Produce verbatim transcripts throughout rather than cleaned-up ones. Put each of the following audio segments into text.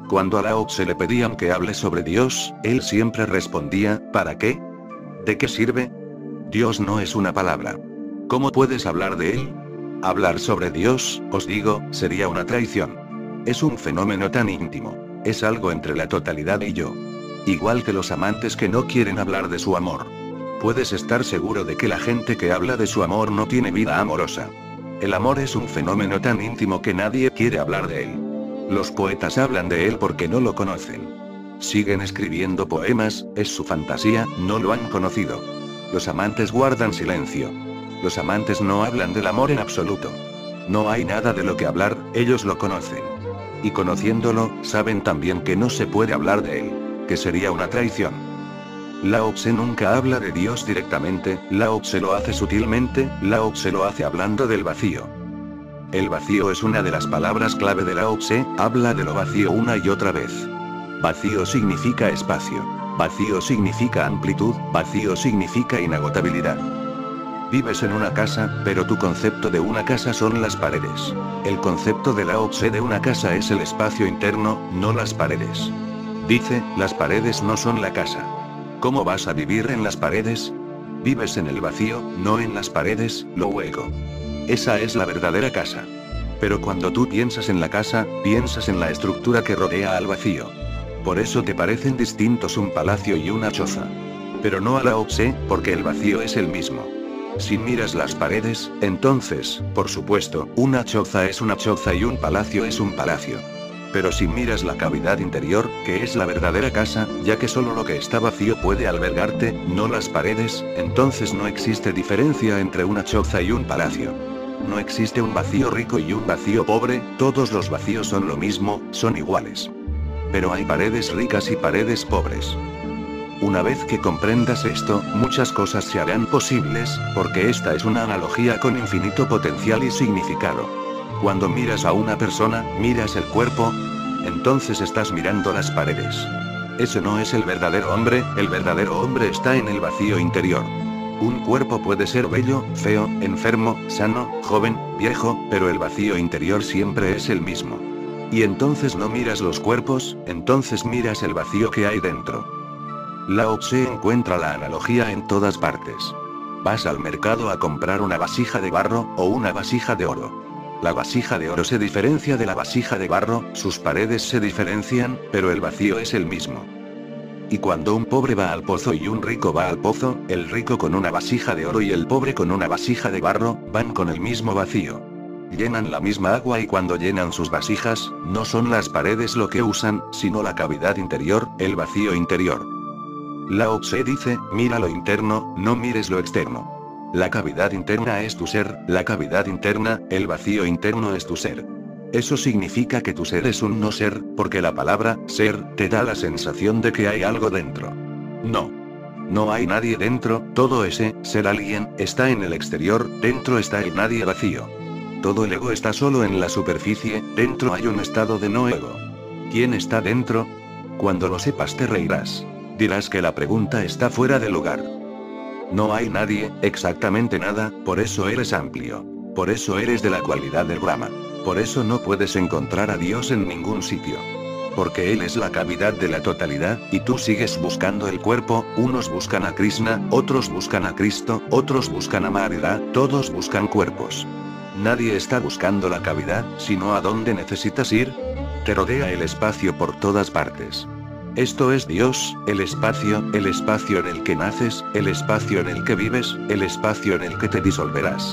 Cuando a Lao Tse le pedían que hable sobre Dios, él siempre respondía, ¿para qué? ¿De qué sirve? Dios no es una palabra. ¿Cómo puedes hablar de él? Hablar sobre Dios, os digo, sería una traición. Es un fenómeno tan íntimo. Es algo entre la totalidad y yo. Igual que los amantes que no quieren hablar de su amor. Puedes estar seguro de que la gente que habla de su amor no tiene vida amorosa. El amor es un fenómeno tan íntimo que nadie quiere hablar de él. Los poetas hablan de él porque no lo conocen. Siguen escribiendo poemas, es su fantasía, no lo han conocido. Los amantes guardan silencio. Los amantes no hablan del amor en absoluto. No hay nada de lo que hablar, ellos lo conocen. Y conociéndolo, saben también que no se puede hablar de él, que sería una traición. Lao Tse nunca habla de Dios directamente, Lao Tse lo hace sutilmente, Lao Tse lo hace hablando del vacío. El vacío es una de las palabras clave de Lao Tse, habla de lo vacío una y otra vez. Vacío significa espacio. Vacío significa amplitud, vacío significa inagotabilidad. Vives en una casa, pero tu concepto de una casa son las paredes. El concepto de Lao Tse de una casa es el espacio interno, no las paredes. Dice, las paredes no son la casa. ¿Cómo vas a vivir en las paredes? Vives en el vacío, no en las paredes, luego. Esa es la verdadera casa. Pero cuando tú piensas en la casa, piensas en la estructura que rodea al vacío. Por eso te parecen distintos un palacio y una choza. Pero no a Lao Tse, porque el vacío es el mismo. Si miras las paredes, entonces, por supuesto, una choza es una choza y un palacio es un palacio. Pero si miras la cavidad interior, que es la verdadera casa, ya que solo lo que está vacío puede albergarte, no las paredes, entonces no existe diferencia entre una choza y un palacio. No existe un vacío rico y un vacío pobre, todos los vacíos son lo mismo, son iguales. Pero hay paredes ricas y paredes pobres. Una vez que comprendas esto, muchas cosas se harán posibles, porque esta es una analogía con infinito potencial y significado. Cuando miras a una persona, miras el cuerpo, entonces estás mirando las paredes. Ese no es el verdadero hombre, el verdadero hombre está en el vacío interior. Un cuerpo puede ser bello, feo, enfermo, sano, joven, viejo, pero el vacío interior siempre es el mismo. Y entonces no miras los cuerpos, entonces miras el vacío que hay dentro. Lao Tse encuentra la analogía en todas partes. Vas al mercado a comprar una vasija de barro, o una vasija de oro. La vasija de oro se diferencia de la vasija de barro, sus paredes se diferencian, pero el vacío es el mismo. Y cuando un pobre va al pozo y un rico va al pozo, el rico con una vasija de oro y el pobre con una vasija de barro, van con el mismo vacío. Llenan la misma agua y cuando llenan sus vasijas, no son las paredes lo que usan, sino la cavidad interior, el vacío interior. Lao Tse dice, mira lo interno, no mires lo externo. La cavidad interna es tu ser, la cavidad interna, el vacío interno es tu ser. Eso significa que tu ser es un no ser, porque la palabra, ser, te da la sensación de que hay algo dentro. No. No hay nadie dentro, todo ese, ser alguien, está en el exterior, dentro está el nadie vacío. Todo el ego está solo en la superficie, dentro hay un estado de no ego. ¿Quién está dentro? Cuando lo sepas te reirás. Dirás que la pregunta está fuera de lugar. No hay nadie, exactamente nada, por eso eres amplio. Por eso eres de la cualidad del Brahma. Por eso no puedes encontrar a Dios en ningún sitio. Porque Él es la cavidad de la totalidad, y tú sigues buscando el cuerpo, unos buscan a Krishna, otros buscan a Cristo, otros buscan a Maharida, todos buscan cuerpos. Nadie está buscando la cavidad, sino a dónde necesitas ir. Te rodea el espacio por todas partes. Esto es Dios, el espacio, el espacio en el que naces, el espacio en el que vives, el espacio en el que te disolverás.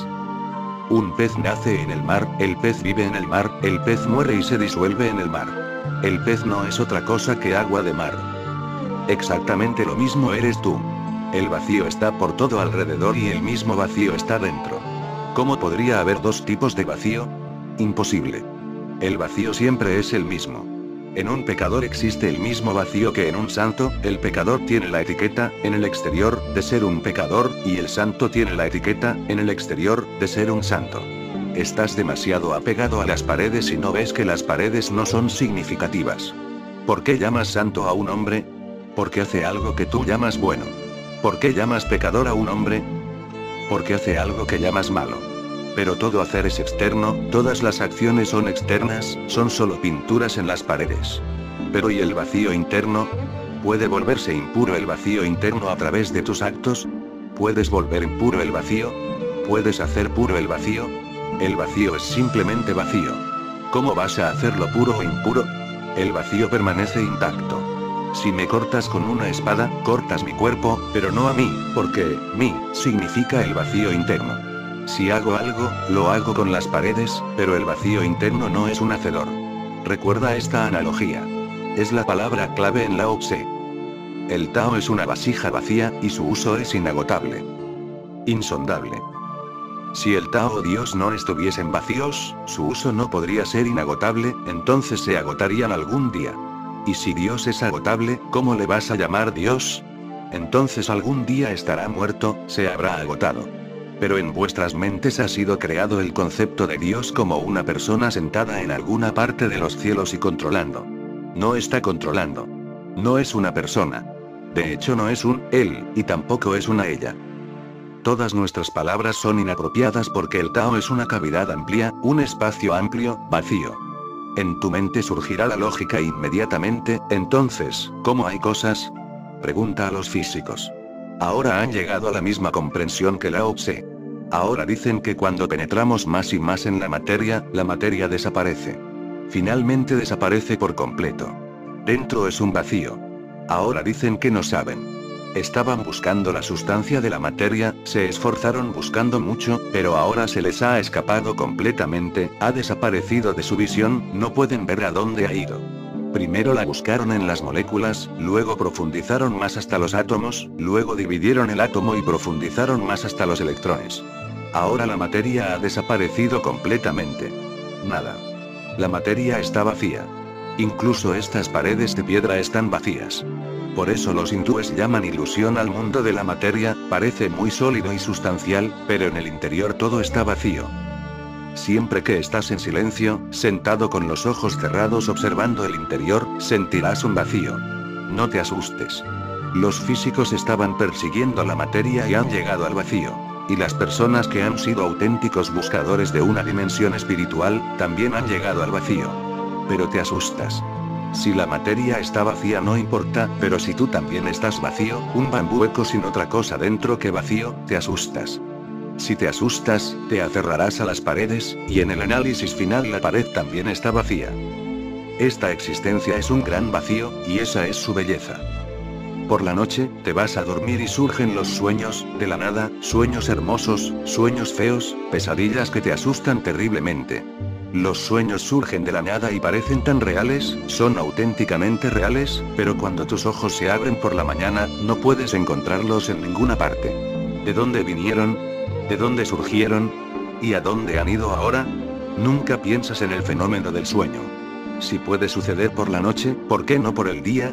Un pez nace en el mar, el pez vive en el mar, el pez muere y se disuelve en el mar. El pez no es otra cosa que agua de mar. Exactamente lo mismo eres tú. El vacío está por todo alrededor y el mismo vacío está dentro. ¿Cómo podría haber dos tipos de vacío? Imposible. El vacío siempre es el mismo. En un pecador existe el mismo vacío que en un santo, el pecador tiene la etiqueta, en el exterior, de ser un pecador, y el santo tiene la etiqueta, en el exterior, de ser un santo. Estás demasiado apegado a las paredes y no ves que las paredes no son significativas. ¿Por qué llamas santo a un hombre? Porque hace algo que tú llamas bueno. ¿Por qué llamas pecador a un hombre? Porque hace algo que llamas malo. Pero todo hacer es externo, todas las acciones son externas, son solo pinturas en las paredes. Pero ¿y el vacío interno? ¿Puede volverse impuro el vacío interno a través de tus actos? ¿Puedes volver impuro el vacío? ¿Puedes hacer puro el vacío? El vacío es simplemente vacío. ¿Cómo vas a hacerlo puro o impuro? El vacío permanece intacto. Si me cortas con una espada, cortas mi cuerpo, pero no a mí, porque mí significa el vacío interno. Si hago algo, lo hago con las paredes, pero el vacío interno no es un hacedor. Recuerda esta analogía. Es la palabra clave en Lao Tse. El Tao es una vasija vacía, y su uso es inagotable. Insondable. Si el Tao o Dios no estuviesen vacíos, su uso no podría ser inagotable, entonces se agotarían algún día. Y si Dios es agotable, ¿cómo le vas a llamar Dios? Entonces algún día estará muerto, se habrá agotado. Pero en vuestras mentes ha sido creado el concepto de Dios como una persona sentada en alguna parte de los cielos y controlando. No está controlando. No es una persona. De hecho no es un él, y tampoco es una ella. Todas nuestras palabras son inapropiadas porque el Tao es una cavidad amplia, un espacio amplio, vacío. En tu mente surgirá la lógica inmediatamente, entonces, ¿cómo hay cosas? Pregunta a los físicos. Ahora han llegado a la misma comprensión que Lao Tse. Ahora dicen que cuando penetramos más y más en la materia, la materia desaparece. Finalmente desaparece por completo. Dentro es un vacío. Ahora dicen que no saben. Estaban buscando la sustancia de la materia, se esforzaron buscando mucho, pero ahora se les ha escapado completamente, ha desaparecido de su visión, no pueden ver a dónde ha ido. Primero la buscaron en las moléculas, luego profundizaron más hasta los átomos, luego dividieron el átomo y profundizaron más hasta los electrones. Ahora la materia ha desaparecido completamente. Nada. La materia está vacía. Incluso estas paredes de piedra están vacías. Por eso los hindúes llaman ilusión al mundo de la materia, parece muy sólido y sustancial, pero en el interior todo está vacío. Siempre que estás en silencio, sentado con los ojos cerrados observando el interior, sentirás un vacío. No te asustes. Los físicos estaban persiguiendo la materia y han llegado al vacío. Y las personas que han sido auténticos buscadores de una dimensión espiritual, también han llegado al vacío. Pero te asustas. Si la materia está vacía no importa, pero si tú también estás vacío, un bambú hueco sin otra cosa dentro que vacío, te asustas. Si te asustas, te aferrarás a las paredes, y en el análisis final la pared también está vacía. Esta existencia es un gran vacío, y esa es su belleza. Por la noche, te vas a dormir y surgen los sueños, de la nada, sueños hermosos, sueños feos, pesadillas que te asustan terriblemente. Los sueños surgen de la nada y parecen tan reales, son auténticamente reales, pero cuando tus ojos se abren por la mañana, no puedes encontrarlos en ninguna parte. ¿De dónde vinieron? ¿De dónde surgieron? ¿Y a dónde han ido ahora? Nunca piensas en el fenómeno del sueño. Si puede suceder por la noche, ¿por qué no por el día?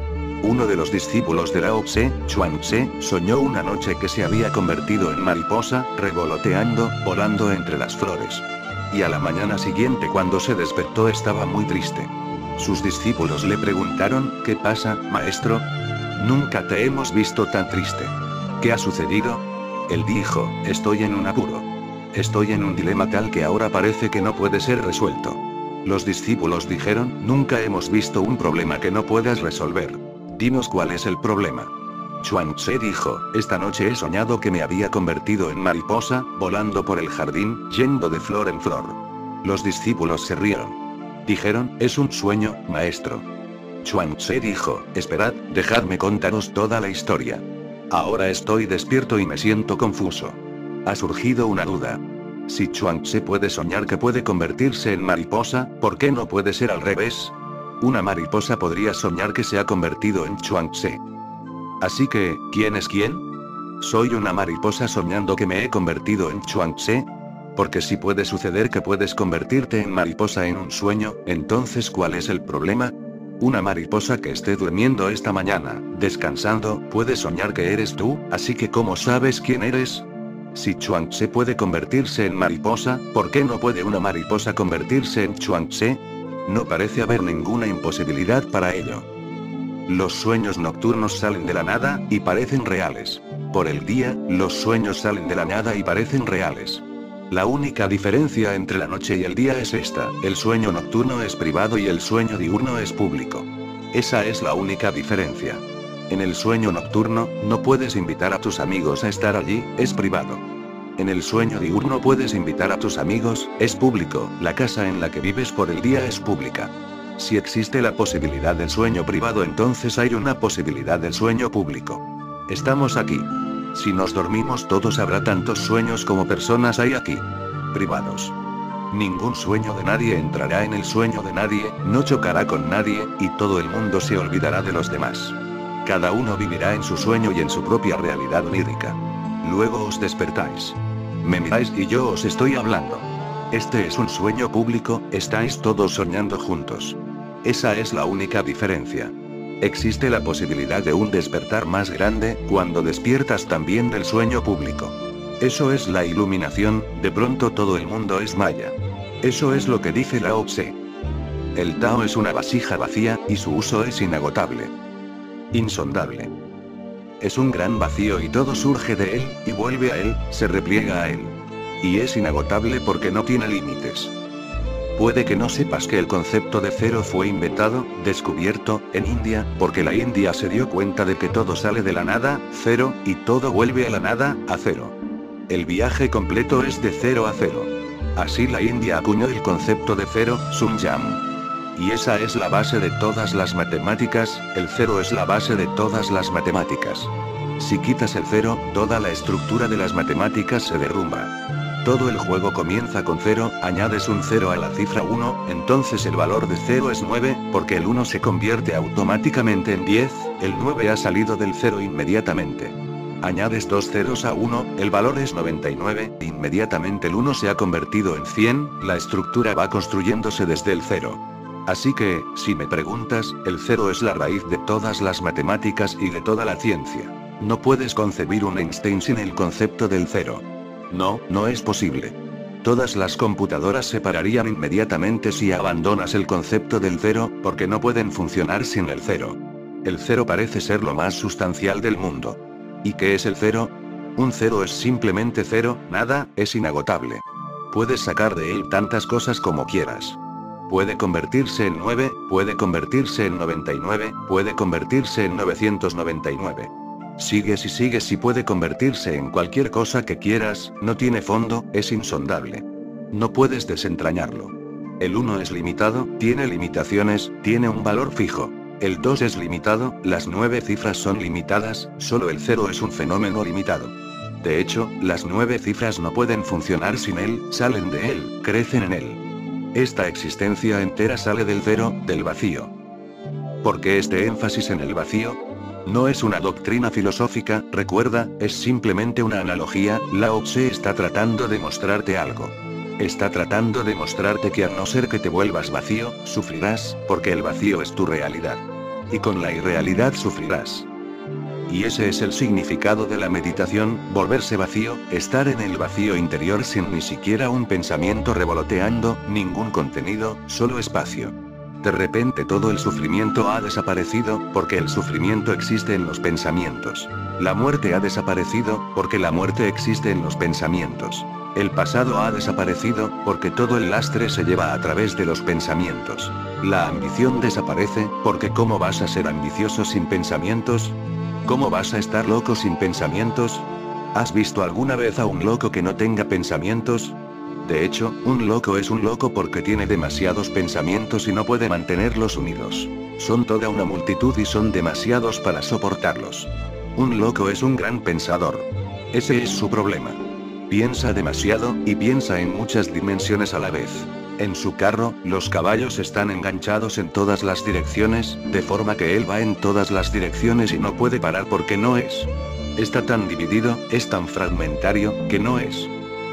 Uno de los discípulos de Lao Tse, Chuang Tse, soñó una noche que se había convertido en mariposa, revoloteando, volando entre las flores. Y a la mañana siguiente cuando se despertó estaba muy triste. Sus discípulos le preguntaron, ¿qué pasa, maestro? Nunca te hemos visto tan triste. ¿Qué ha sucedido? Él dijo, estoy en un apuro. Estoy en un dilema tal que ahora parece que no puede ser resuelto. Los discípulos dijeron, nunca hemos visto un problema que no puedas resolver. Dinos cuál es el problema. Chuang Tse dijo, esta noche he soñado que me había convertido en mariposa, volando por el jardín, yendo de flor en flor. Los discípulos se rieron. Dijeron, es un sueño, maestro. Chuang Tse dijo, esperad, dejadme contaros toda la historia. Ahora estoy despierto y me siento confuso. Ha surgido una duda. Si Chuang Tse puede soñar que puede convertirse en mariposa, ¿por qué no puede ser al revés? Una mariposa podría soñar que se ha convertido en Chuang Tse. Así que, ¿quién es quién? ¿Soy una mariposa soñando que me he convertido en Chuang Tse? Porque si puede suceder que puedes convertirte en mariposa en un sueño, entonces ¿cuál es el problema? Una mariposa que esté durmiendo esta mañana, descansando, puede soñar que eres tú, así que ¿cómo sabes quién eres? Si Chuang Tse puede convertirse en mariposa, ¿por qué no puede una mariposa convertirse en Chuang Tse? No parece haber ninguna imposibilidad para ello. Los sueños nocturnos salen de la nada, y parecen reales. Por el día, los sueños salen de la nada y parecen reales. La única diferencia entre la noche y el día es esta: el sueño nocturno es privado y el sueño diurno es público. Esa es la única diferencia. En el sueño nocturno, no puedes invitar a tus amigos a estar allí, es privado. En el sueño diurno puedes invitar a tus amigos, es público, la casa en la que vives por el día es pública. Si existe la posibilidad del sueño privado, entonces hay una posibilidad del sueño público. Estamos aquí. Si nos dormimos todos, habrá tantos sueños como personas hay aquí. Privados. Ningún sueño de nadie entrará en el sueño de nadie, no chocará con nadie, y todo el mundo se olvidará de los demás. Cada uno vivirá en su sueño y en su propia realidad onírica. Luego os despertáis. Me miráis y yo os estoy hablando. Este es un sueño público, estáis todos soñando juntos. Esa es la única diferencia. Existe la posibilidad de un despertar más grande, cuando despiertas también del sueño público. Eso es la iluminación, de pronto todo el mundo es maya. Eso es lo que dice Lao Tse. El Tao es una vasija vacía, y su uso es inagotable. Insondable. Es un gran vacío y todo surge de él, y vuelve a él, se repliega a él. Y es inagotable porque no tiene límites. Puede que no sepas que el concepto de cero fue inventado, descubierto, en India, porque la India se dio cuenta de que todo sale de la nada, cero, y todo vuelve a la nada, a cero. El viaje completo es de cero a cero. Así la India acuñó el concepto de cero, Sunyam. Y esa es la base de todas las matemáticas, el cero es la base de todas las matemáticas. Si quitas el cero, toda la estructura de las matemáticas se derrumba. Todo el juego comienza con cero, añades un cero a la cifra uno, entonces el valor de cero es nueve, porque el uno se convierte automáticamente en diez, el nueve ha salido del cero inmediatamente. Añades dos ceros a uno, el valor es noventa y nueve, inmediatamente el uno se ha convertido en cien, la estructura va construyéndose desde el cero. Así que, si me preguntas, el cero es la raíz de todas las matemáticas y de toda la ciencia. No puedes concebir un Einstein sin el concepto del cero. No, no es posible. Todas las computadoras se pararían inmediatamente si abandonas el concepto del cero, porque no pueden funcionar sin el cero. El cero parece ser lo más sustancial del mundo. ¿Y qué es el cero? Un cero es simplemente cero, nada, es inagotable. Puedes sacar de él tantas cosas como quieras. Puede convertirse en nueve, puede convertirse en noventa y nueve, puede convertirse en novecientos noventa y nueve. Sigues y sigues y puede convertirse en cualquier cosa que quieras, no tiene fondo, es insondable. No puedes desentrañarlo. El uno es limitado, tiene limitaciones, tiene un valor fijo. El dos es limitado, las nueve cifras son limitadas, solo el cero es un fenómeno limitado. De hecho, las nueve cifras no pueden funcionar sin él, salen de él, crecen en él. Esta existencia entera sale del cero, del vacío. ¿Por qué este énfasis en el vacío? No es una doctrina filosófica, recuerda, es simplemente una analogía. Lao Tse está tratando de mostrarte algo. Está tratando de mostrarte que a no ser que te vuelvas vacío, sufrirás, porque el vacío es tu realidad. Y con la irrealidad sufrirás. Y ese es el significado de la meditación, volverse vacío, estar en el vacío interior sin ni siquiera un pensamiento revoloteando, ningún contenido, solo espacio. De repente todo el sufrimiento ha desaparecido, porque el sufrimiento existe en los pensamientos. La muerte ha desaparecido, porque la muerte existe en los pensamientos. El pasado ha desaparecido, porque todo el lastre se lleva a través de los pensamientos. La ambición desaparece, porque ¿cómo vas a ser ambicioso sin pensamientos? ¿Cómo vas a estar loco sin pensamientos? ¿Has visto alguna vez a un loco que no tenga pensamientos? De hecho, un loco es un loco porque tiene demasiados pensamientos y no puede mantenerlos unidos. Son toda una multitud y son demasiados para soportarlos. Un loco es un gran pensador. Ese es su problema. Piensa demasiado, y piensa en muchas dimensiones a la vez. En su carro, los caballos están enganchados en todas las direcciones, de forma que él va en todas las direcciones y no puede parar porque no es. Está tan dividido, es tan fragmentario, que no es.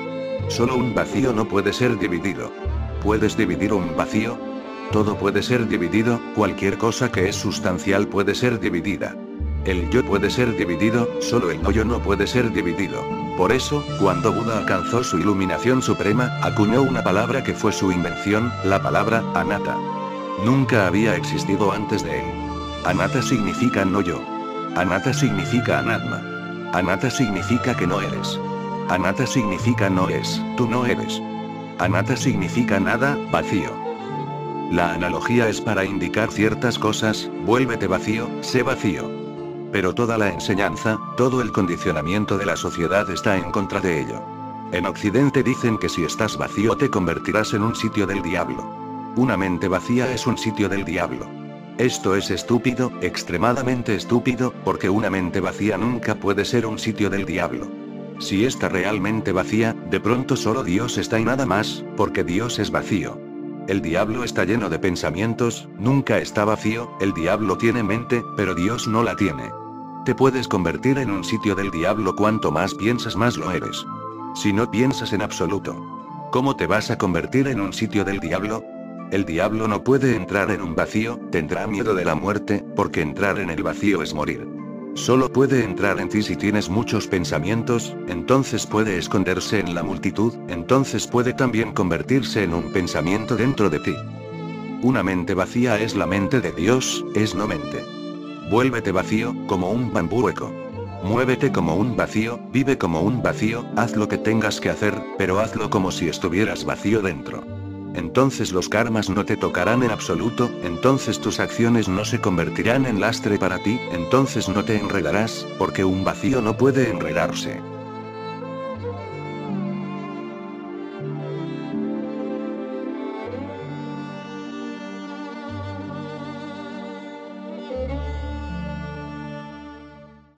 Solo un vacío no puede ser dividido. ¿Puedes dividir un vacío? Todo puede ser dividido, cualquier cosa que es sustancial puede ser dividida. El yo puede ser dividido, solo el no yo no puede ser dividido. Por eso, cuando Buda alcanzó su iluminación suprema, acuñó una palabra que fue su invención, la palabra anatta. Nunca había existido antes de él. Anatta significa no yo. Anatta significa anatma. Anatta significa que no eres. Anatta significa no es, tú no eres. Anatta significa nada, vacío. La analogía es para indicar ciertas cosas, vuélvete vacío, sé vacío. Pero toda la enseñanza, todo el condicionamiento de la sociedad está en contra de ello. En Occidente dicen que si estás vacío te convertirás en un sitio del diablo. Una mente vacía es un sitio del diablo. Esto es estúpido, extremadamente estúpido, porque una mente vacía nunca puede ser un sitio del diablo. Si está realmente vacía, de pronto solo Dios está y nada más, porque Dios es vacío. El diablo está lleno de pensamientos, nunca está vacío, el diablo tiene mente, pero Dios no la tiene. Te puedes convertir en un sitio del diablo cuanto más piensas más lo eres. Si no piensas en absoluto, ¿cómo te vas a convertir en un sitio del diablo? El diablo no puede entrar en un vacío, tendrá miedo de la muerte, porque entrar en el vacío es morir. Solo puede entrar en ti si tienes muchos pensamientos, entonces puede esconderse en la multitud, entonces puede también convertirse en un pensamiento dentro de ti. Una mente vacía es la mente de Dios, es no mente. Vuélvete vacío, como un bambú hueco. Muévete como un vacío, vive como un vacío, haz lo que tengas que hacer, pero hazlo como si estuvieras vacío dentro. Entonces los karmas no te tocarán en absoluto, entonces tus acciones no se convertirán en lastre para ti, entonces no te enredarás, porque un vacío no puede enredarse.